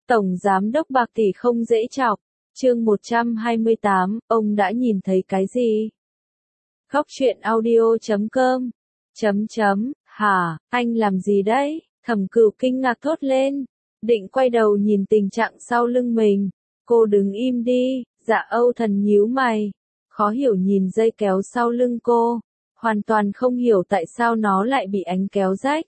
Tổng Giám đốc bạc tỷ không dễ chọc. Chương 128, ông đã nhìn thấy cái gì? Góc truyện audio.com. Hả, anh làm gì đấy? Thẩm Cửu kinh ngạc thốt lên, định quay đầu nhìn tình trạng sau lưng mình. Cô đứng im đi. Dạ Âu Thần nhíu mày, khó hiểu nhìn dây kéo sau lưng cô, hoàn toàn không hiểu tại sao nó lại bị ánh kéo rách.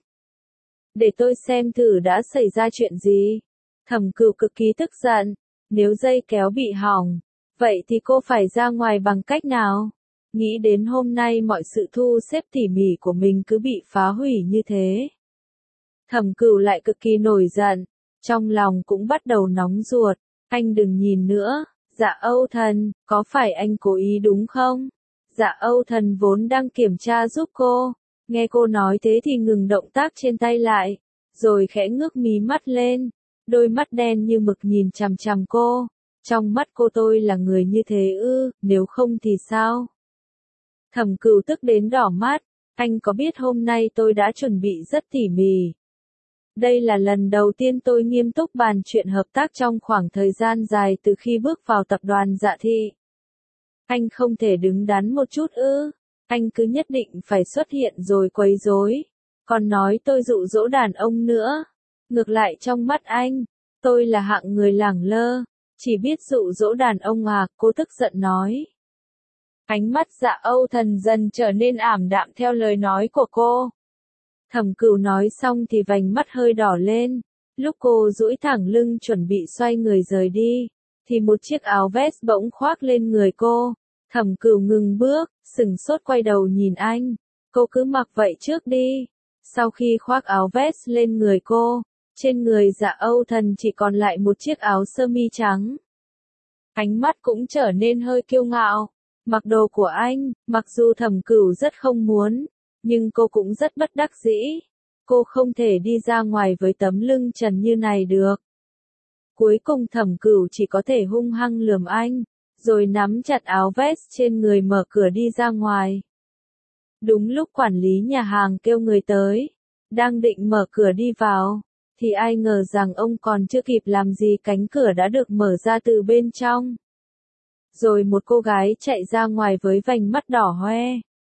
Để tôi xem thử đã xảy ra chuyện gì. Thẩm Cửu cực kỳ tức giận, nếu dây kéo bị hỏng, vậy thì cô phải ra ngoài bằng cách nào? Nghĩ đến hôm nay mọi sự thu xếp tỉ mỉ của mình cứ bị phá hủy như thế. Thẩm Cửu lại cực kỳ nổi giận, trong lòng cũng bắt đầu nóng ruột. Anh đừng nhìn nữa. Dạ Âu Thần, có phải anh cố ý đúng không? Dạ Âu Thần vốn đang kiểm tra giúp cô, nghe cô nói thế thì ngừng động tác trên tay lại, rồi khẽ ngước mí mắt lên, đôi mắt đen như mực nhìn chằm chằm cô. Trong mắt cô tôi là người như thế ư, nếu không thì sao? Thẩm Cửu tức đến đỏ mắt, anh có biết hôm nay tôi đã chuẩn bị rất tỉ mỉ. Đây là lần đầu tiên tôi nghiêm túc bàn chuyện hợp tác trong khoảng thời gian dài từ khi bước vào tập đoàn Dạ Thị. Anh không thể đứng đắn một chút ư? Anh cứ nhất định phải xuất hiện rồi quấy rối, còn nói tôi dụ dỗ đàn ông nữa. Ngược lại trong mắt anh, tôi là hạng người lẳng lơ, chỉ biết dụ dỗ đàn ông à, cô tức giận nói. Ánh mắt Dạ Âu Thần dần trở nên ảm đạm theo lời nói của cô. Thẩm Cửu nói xong thì vành mắt hơi đỏ lên, lúc cô duỗi thẳng lưng chuẩn bị xoay người rời đi, thì một chiếc áo vest bỗng khoác lên người cô. Thẩm Cửu ngừng bước, sững sốt quay đầu nhìn anh, cô cứ mặc vậy trước đi. Sau khi khoác áo vest lên người cô, trên người Dạ Âu Thần chỉ còn lại một chiếc áo sơ mi trắng. Ánh mắt cũng trở nên hơi kiêu ngạo, mặc đồ của anh, mặc dù Thẩm Cửu rất không muốn, nhưng cô cũng rất bất đắc dĩ. Cô không thể đi ra ngoài với tấm lưng trần như này được. Cuối cùng Thẩm Cửu chỉ có thể hung hăng lườm anh, rồi nắm chặt áo vest trên người mở cửa đi ra ngoài. Đúng lúc quản lý nhà hàng kêu người tới, đang định mở cửa đi vào, thì ai ngờ rằng ông còn chưa kịp làm gì cánh cửa đã được mở ra từ bên trong. Rồi một cô gái chạy ra ngoài với vành mắt đỏ hoe.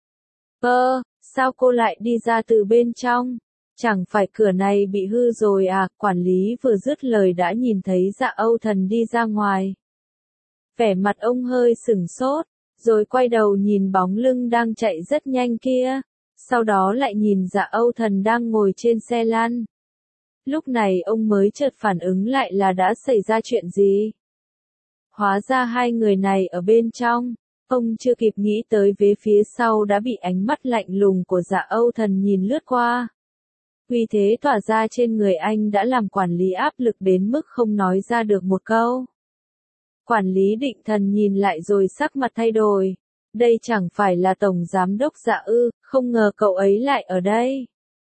Sao cô lại đi ra từ bên trong? Chẳng phải cửa này bị hư rồi à? Quản lý vừa dứt lời đã nhìn thấy Dạ Âu Thần đi ra ngoài. Vẻ mặt ông hơi sửng sốt, rồi quay đầu nhìn bóng lưng đang chạy rất nhanh kia, sau đó lại nhìn Dạ Âu Thần đang ngồi trên xe lăn. Lúc này ông mới chợt phản ứng lại là đã xảy ra chuyện gì. Hóa ra hai người này ở bên trong. Ông chưa kịp nghĩ tới vế phía sau đã bị ánh mắt lạnh lùng của Dạ Âu Thần nhìn lướt qua. Uy thế tỏa ra trên người anh đã làm quản lý áp lực đến mức không nói ra được một câu. Quản lý Định Thần nhìn lại rồi sắc mặt thay đổi. Đây chẳng phải là Tổng Giám đốc Dạ ư, không ngờ cậu ấy lại ở đây.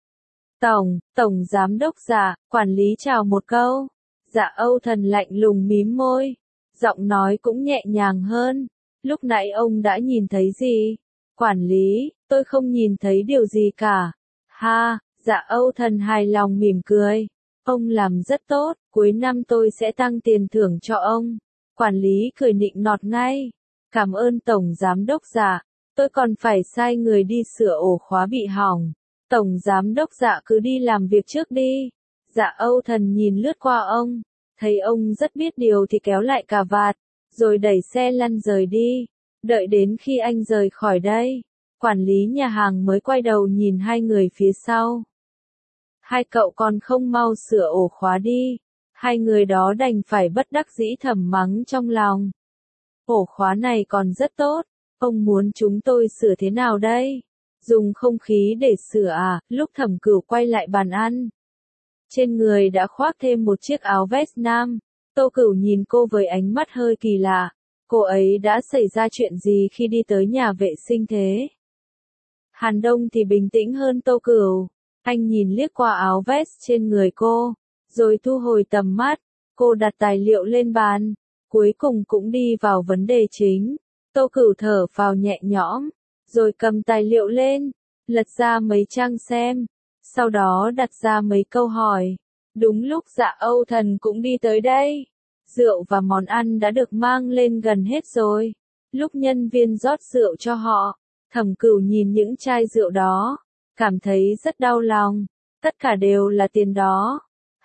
Tổng Giám đốc Dạ, quản lý chào một câu. Dạ Âu Thần lạnh lùng mím môi, giọng nói cũng nhẹ nhàng hơn. Lúc nãy ông đã nhìn thấy gì? Quản lý, tôi không nhìn thấy điều gì cả. Ha, Dạ Âu Thần hài lòng mỉm cười. Ông làm rất tốt, cuối năm tôi sẽ tăng tiền thưởng cho ông. Quản lý cười nịnh nọt ngay. Cảm ơn Tổng Giám đốc Dạ, tôi còn phải sai người đi sửa ổ khóa bị hỏng. Tổng Giám đốc Dạ cứ đi làm việc trước đi. Dạ Âu Thần nhìn lướt qua ông, thấy ông rất biết điều thì kéo lại cà vạt, rồi đẩy xe lăn rời đi. Đợi đến khi anh rời khỏi đây, quản lý nhà hàng mới quay đầu nhìn hai người phía sau. Hai cậu còn không mau sửa ổ khóa đi. Hai người đó đành phải bất đắc dĩ thầm mắng trong lòng. Ổ khóa này còn rất tốt, ông muốn chúng tôi sửa thế nào đây? Dùng không khí để sửa à? Lúc Thẩm Cửu quay lại bàn ăn, trên người đã khoác thêm một chiếc áo vest nam. Tô Cửu nhìn cô với ánh mắt hơi kỳ lạ. Cô ấy đã xảy ra chuyện gì khi đi tới nhà vệ sinh thế? Hàn Đông thì bình tĩnh hơn Tô Cửu. Anh nhìn liếc qua áo vest trên người cô, rồi thu hồi tầm mắt. Cô đặt tài liệu lên bàn, cuối cùng cũng đi vào vấn đề chính. Tô Cửu thở phào nhẹ nhõm, rồi cầm tài liệu lên, lật ra mấy trang xem, sau đó đặt ra mấy câu hỏi. Đúng lúc Dạ Âu Thần cũng đi tới đây. Rượu và món ăn đã được mang lên gần hết rồi. Lúc nhân viên rót rượu cho họ, Thẩm Cửu nhìn những chai rượu đó, cảm thấy rất đau lòng. Tất cả đều là tiền đó.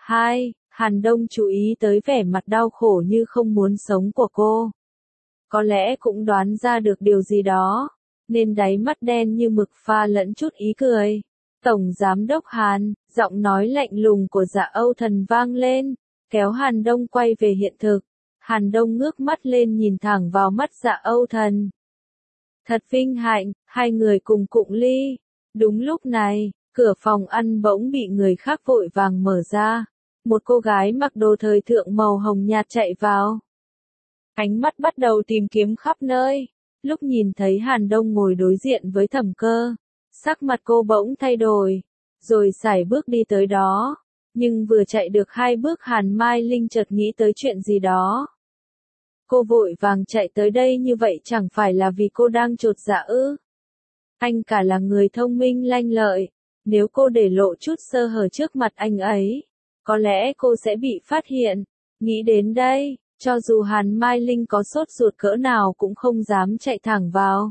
Hàn Đông chú ý tới vẻ mặt đau khổ như không muốn sống của cô. Có lẽ cũng đoán ra được điều gì đó, nên đáy mắt đen như mực pha lẫn chút ý cười. Tổng Giám đốc Hàn, giọng nói lạnh lùng của Dạ Âu Thần vang lên, kéo Hàn Đông quay về hiện thực. Hàn Đông ngước mắt lên nhìn thẳng vào mắt Dạ Âu Thần. Thật vinh hạnh, hai người cùng cụng ly. Đúng lúc này, cửa phòng ăn bỗng bị người khác vội vàng mở ra. Một cô gái mặc đồ thời thượng màu hồng nhạt chạy vào. Ánh mắt bắt đầu tìm kiếm khắp nơi. Lúc nhìn thấy Hàn Đông ngồi đối diện với Thẩm Cơ, sắc mặt cô bỗng thay đổi, rồi sải bước đi tới đó. Nhưng vừa chạy được 2 bước Hàn Mai Linh chợt nghĩ tới chuyện gì đó. Cô vội vàng chạy tới đây như vậy chẳng phải là vì cô đang chột dạ ư? Anh cả là người thông minh lanh lợi, nếu cô để lộ chút sơ hở trước mặt anh ấy, có lẽ cô sẽ bị phát hiện. Nghĩ đến đây, cho dù Hàn Mai Linh có sốt ruột cỡ nào cũng không dám chạy thẳng vào.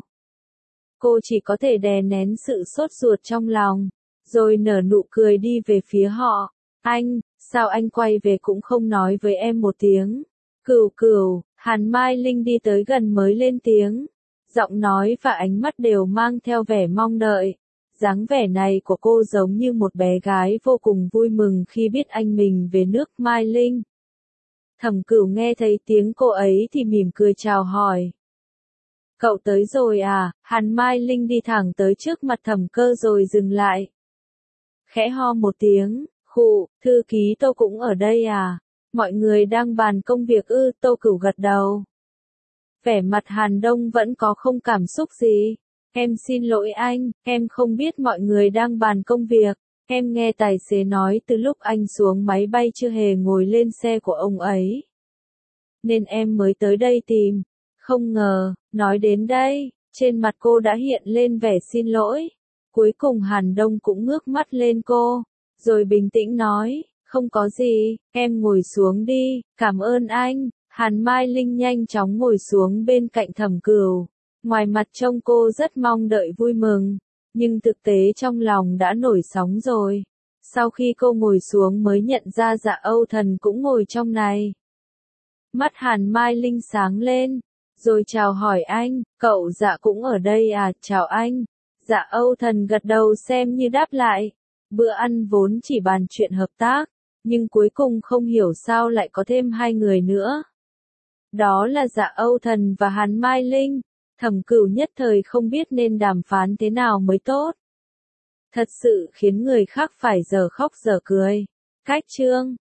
Cô chỉ có thể đè nén sự sốt ruột trong lòng, rồi nở nụ cười đi về phía họ. Anh, sao anh quay về cũng không nói với em một tiếng? Cửu, Hàn Mai Linh đi tới gần mới lên tiếng. Giọng nói và ánh mắt đều mang theo vẻ mong đợi. Dáng vẻ này của cô giống như một bé gái vô cùng vui mừng khi biết anh mình về nước. Mai Linh. Thẩm Cửu nghe thấy tiếng cô ấy thì mỉm cười chào hỏi. Cậu tới rồi à? Hàn Mai Linh đi thẳng tới trước mặt Thẩm Cơ rồi dừng lại. Khẽ ho một tiếng, khụ, thư ký Tô cũng ở đây à? Mọi người đang bàn công việc ư? Tô Cửu gật đầu. Vẻ mặt Hàn Đông vẫn có không cảm xúc gì. Em xin lỗi anh, em không biết mọi người đang bàn công việc. Em nghe tài xế nói từ lúc anh xuống máy bay chưa hề ngồi lên xe của ông ấy. Nên em mới tới đây tìm. Không ngờ, nói đến đây, trên mặt cô đã hiện lên vẻ xin lỗi. Cuối cùng Hàn Đông cũng ngước mắt lên cô, rồi bình tĩnh nói, không có gì, em ngồi xuống đi, cảm ơn anh. Hàn Mai Linh nhanh chóng ngồi xuống bên cạnh Thẩm Cửu. Ngoài mặt trông cô rất mong đợi vui mừng, nhưng thực tế trong lòng đã nổi sóng rồi. Sau khi cô ngồi xuống mới nhận ra Dạ Âu Thần cũng ngồi trong này. Mắt Hàn Mai Linh sáng lên, rồi chào hỏi anh, cậu Dạ cũng ở đây à? Chào anh. Dạ Âu Thần gật đầu xem như đáp lại. Bữa ăn vốn chỉ bàn chuyện hợp tác, nhưng cuối cùng không hiểu sao lại có thêm 2 người nữa. Đó là Dạ Âu Thần và Hàn Mai Linh. Thẩm Cửu nhất thời không biết nên đàm phán thế nào mới tốt. Thật sự khiến người khác phải giờ khóc giờ cười. Cách chương